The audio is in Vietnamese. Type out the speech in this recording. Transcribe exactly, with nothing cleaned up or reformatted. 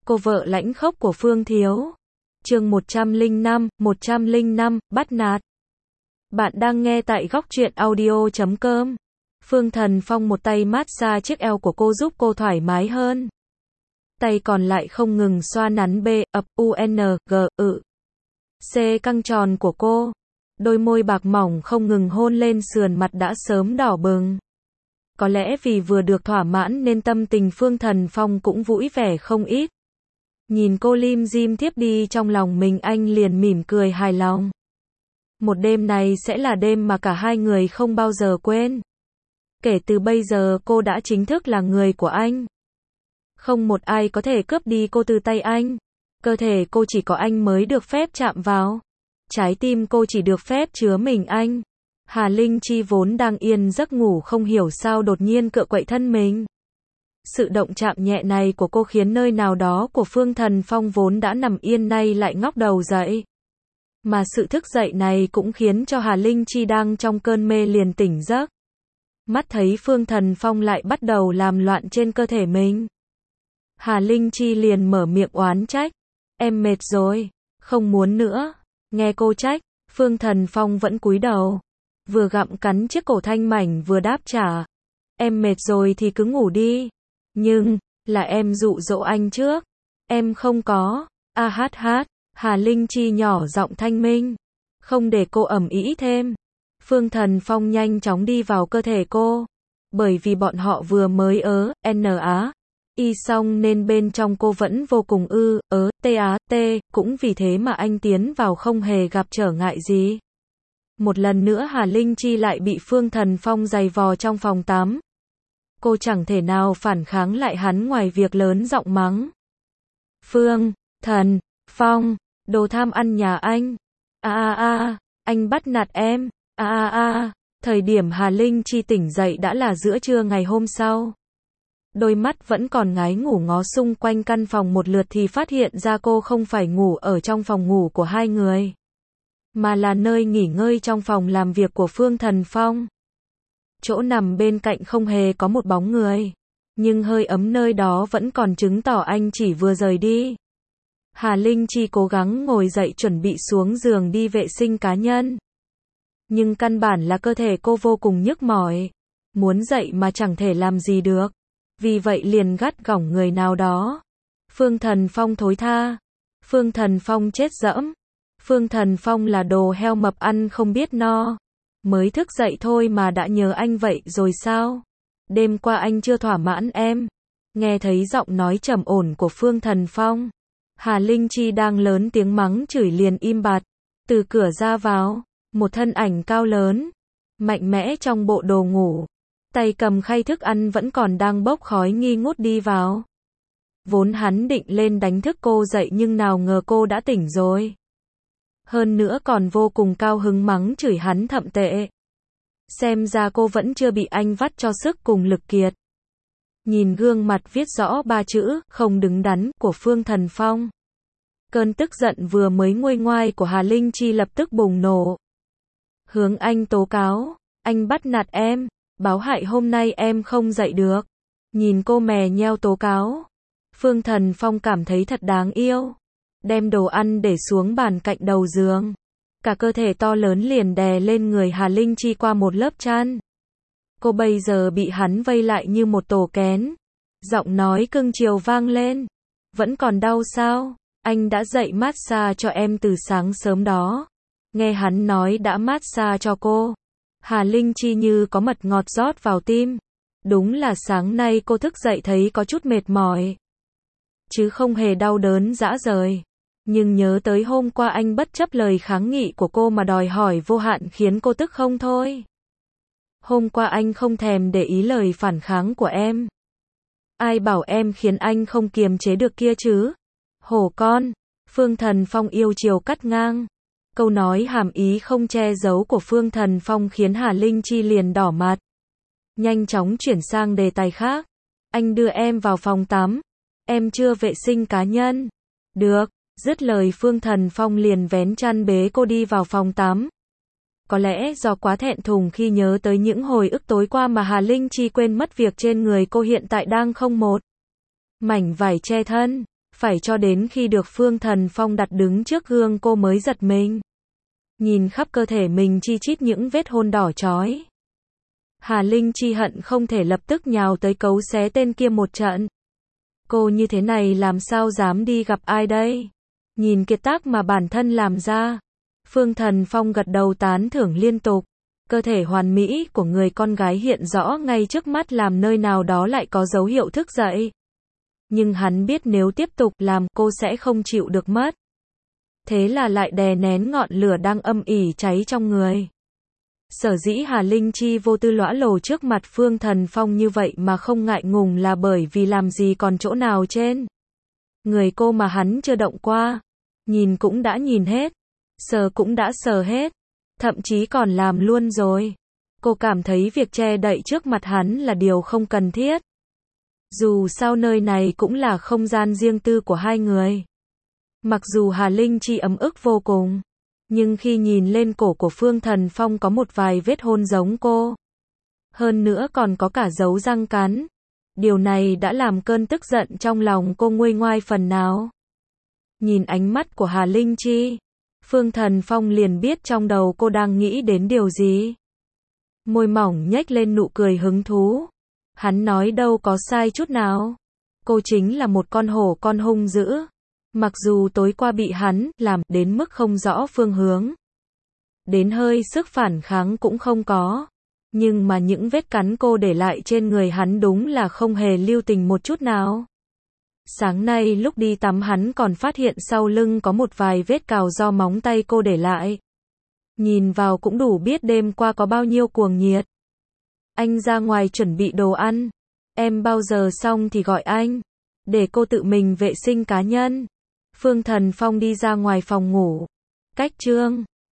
Cô vợ lãnh khốc của Phương Thiếu. Chương một trăm lẻ năm, một trăm lẻ năm, bắt nạt. Bạn đang nghe tại góc truyện audio chấm com. Phương Thần Phong một tay massage chiếc eo của cô giúp cô thoải mái hơn. Tay còn lại không ngừng xoa nắn B, ập, U, N, G, ự. C căng tròn của cô. Đôi môi bạc mỏng không ngừng hôn lên sườn mặt đã sớm đỏ bừng. Có lẽ vì vừa được thỏa mãn nên tâm tình Phương Thần Phong cũng vui vẻ không ít. Nhìn cô lim dim tiếp đi trong lòng mình, anh liền mỉm cười hài lòng. Một đêm này sẽ là đêm mà cả hai người không bao giờ quên. Kể từ bây giờ cô đã chính thức là người của anh. Không một ai có thể cướp đi cô từ tay anh. Cơ thể cô chỉ có anh mới được phép chạm vào. Trái tim cô chỉ được phép chứa mình anh. Hà Linh Chi vốn đang yên giấc ngủ không hiểu sao đột nhiên cựa quậy thân mình. Sự động chạm nhẹ này của cô khiến nơi nào đó của Phương Thần Phong vốn đã nằm yên nay lại ngóc đầu dậy. Mà sự thức dậy này cũng khiến cho Hà Linh Chi đang trong cơn mê liền tỉnh giấc. Mắt thấy Phương Thần Phong lại bắt đầu làm loạn trên cơ thể mình. Hà Linh Chi liền mở miệng oán trách. Em mệt rồi, không muốn nữa. Nghe cô trách, Phương Thần Phong vẫn cúi đầu. Vừa gặm cắn chiếc cổ thanh mảnh vừa đáp trả. Em mệt rồi thì cứ ngủ đi. Nhưng, là em dụ dỗ anh trước. Em không có. A hát hát. Hà Linh Chi nhỏ giọng thanh minh. Không để cô ầm ĩ thêm. Phương Thần Phong nhanh chóng đi vào cơ thể cô. Bởi vì bọn họ vừa mới ớ, N á. Y xong nên bên trong cô vẫn vô cùng ư, ớ, tê á, tê, cũng vì thế mà anh tiến vào không hề gặp trở ngại gì. Một lần nữa Hà Linh Chi lại bị Phương Thần Phong giày vò trong phòng tắm. Cô chẳng thể nào phản kháng lại hắn ngoài việc lớn giọng mắng. Phương Thần Phong, đồ tham ăn nhà anh. A a a, anh bắt nạt em. A a a, thời điểm Hà Linh Chi tỉnh dậy đã là giữa trưa ngày hôm sau. Đôi mắt vẫn còn ngái ngủ ngó xung quanh căn phòng một lượt thì phát hiện ra cô không phải ngủ ở trong phòng ngủ của hai người, mà là nơi nghỉ ngơi trong phòng làm việc của Phương Thần Phong. Chỗ nằm bên cạnh không hề có một bóng người, nhưng hơi ấm nơi đó vẫn còn chứng tỏ anh chỉ vừa rời đi. Hà Linh Chi cố gắng ngồi dậy chuẩn bị xuống giường đi vệ sinh cá nhân. Nhưng căn bản là cơ thể cô vô cùng nhức mỏi. Muốn dậy mà chẳng thể làm gì được. Vì vậy liền gắt gỏng người nào đó. Phương Thần Phong thối tha. Phương Thần Phong chết dẫm. Phương Thần Phong là đồ heo mập ăn không biết no. Mới thức dậy thôi mà đã nhớ anh vậy rồi sao? Đêm qua anh chưa thỏa mãn em. Nghe thấy giọng nói trầm ổn của Phương Thần Phong. Hà Linh Chi đang lớn tiếng mắng chửi liền im bặt. Từ cửa ra vào, một thân ảnh cao lớn, mạnh mẽ trong bộ đồ ngủ. Tay cầm khay thức ăn vẫn còn đang bốc khói nghi ngút đi vào. Vốn hắn định lên đánh thức cô dậy nhưng nào ngờ cô đã tỉnh rồi. Hơn nữa còn vô cùng cao hứng mắng chửi hắn thậm tệ. Xem ra cô vẫn chưa bị anh vắt cho sức cùng lực kiệt. Nhìn gương mặt viết rõ ba chữ, không đứng đắn, của Phương Thần Phong. Cơn tức giận vừa mới nguôi ngoai của Hà Linh Chi lập tức bùng nổ. Hướng anh tố cáo, anh bắt nạt em, báo hại hôm nay em không dậy được. Nhìn cô mè nheo tố cáo. Phương Thần Phong cảm thấy thật đáng yêu. Đem đồ ăn để xuống bàn cạnh đầu giường. Cả cơ thể to lớn liền đè lên người Hà Linh Chi qua một lớp chăn. Cô bây giờ bị hắn vây lại như một tổ kén. Giọng nói cưng chiều vang lên. Vẫn còn đau sao? Anh đã dậy massage cho em từ sáng sớm đó. Nghe hắn nói đã massage cho cô. Hà Linh Chi như có mật ngọt rót vào tim. Đúng là sáng nay cô thức dậy thấy có chút mệt mỏi. Chứ không hề đau đớn rã rời. Nhưng nhớ tới hôm qua anh bất chấp lời kháng nghị của cô mà đòi hỏi vô hạn khiến cô tức không thôi. Hôm qua anh không thèm để ý lời phản kháng của em. Ai bảo em khiến anh không kiềm chế được kia chứ? Hổ con. Phương Thần Phong yêu chiều cắt ngang. Câu nói hàm ý không che giấu của Phương Thần Phong khiến Hà Linh Chi liền đỏ mặt. Nhanh chóng chuyển sang đề tài khác. Anh đưa em vào phòng tắm. Em chưa vệ sinh cá nhân. Được. Dứt lời Phương Thần Phong liền vén chăn bế cô đi vào phòng tắm. Có lẽ do quá thẹn thùng khi nhớ tới những hồi ức tối qua mà Hà Linh Chi quên mất việc trên người cô hiện tại đang không một mảnh vải che thân. Phải cho đến khi được Phương Thần Phong đặt đứng trước gương cô mới giật mình. Nhìn khắp cơ thể mình chi chít những vết hôn đỏ chói. Hà Linh Chi hận không thể lập tức nhào tới cấu xé tên kia một trận. Cô như thế này làm sao dám đi gặp ai đây? Nhìn kiệt tác mà bản thân làm ra. Phương Thần Phong gật đầu tán thưởng liên tục. Cơ thể hoàn mỹ của người con gái hiện rõ ngay trước mắt, làm nơi nào đó lại có dấu hiệu thức dậy. Nhưng hắn biết nếu tiếp tục làm cô sẽ không chịu được mất. Thế là lại đè nén ngọn lửa đang âm ỉ cháy trong người. Sở dĩ Hà Linh Chi vô tư lõa lồ trước mặt Phương Thần Phong như vậy mà không ngại ngùng là bởi vì làm gì còn chỗ nào trên người cô mà hắn chưa động qua. Nhìn cũng đã nhìn hết, sờ cũng đã sờ hết, thậm chí còn làm luôn rồi. Cô cảm thấy việc che đậy trước mặt hắn là điều không cần thiết. Dù sao nơi này cũng là không gian riêng tư của hai người. Mặc dù Hà Linh Chi ấm ức vô cùng, nhưng khi nhìn lên cổ của Phương Thần Phong có một vài vết hôn giống cô. Hơn nữa còn có cả dấu răng cắn. Điều này đã làm cơn tức giận trong lòng cô nguôi ngoai phần nào. Nhìn ánh mắt của Hà Linh Chi, Phương Thần Phong liền biết trong đầu cô đang nghĩ đến điều gì. Môi mỏng nhếch lên nụ cười hứng thú. Hắn nói đâu có sai chút nào. Cô chính là một con hổ con hung dữ. Mặc dù tối qua bị hắn làm đến mức không rõ phương hướng, đến hơi sức phản kháng cũng không có, nhưng mà những vết cắn cô để lại trên người hắn đúng là không hề lưu tình một chút nào. Sáng nay lúc đi tắm hắn còn phát hiện sau lưng có một vài vết cào do móng tay cô để lại. Nhìn vào cũng đủ biết đêm qua có bao nhiêu cuồng nhiệt. Anh ra ngoài chuẩn bị đồ ăn. Em bao giờ xong thì gọi anh. Để cô tự mình vệ sinh cá nhân. Phương Thần Phong đi ra ngoài phòng ngủ. Cách chương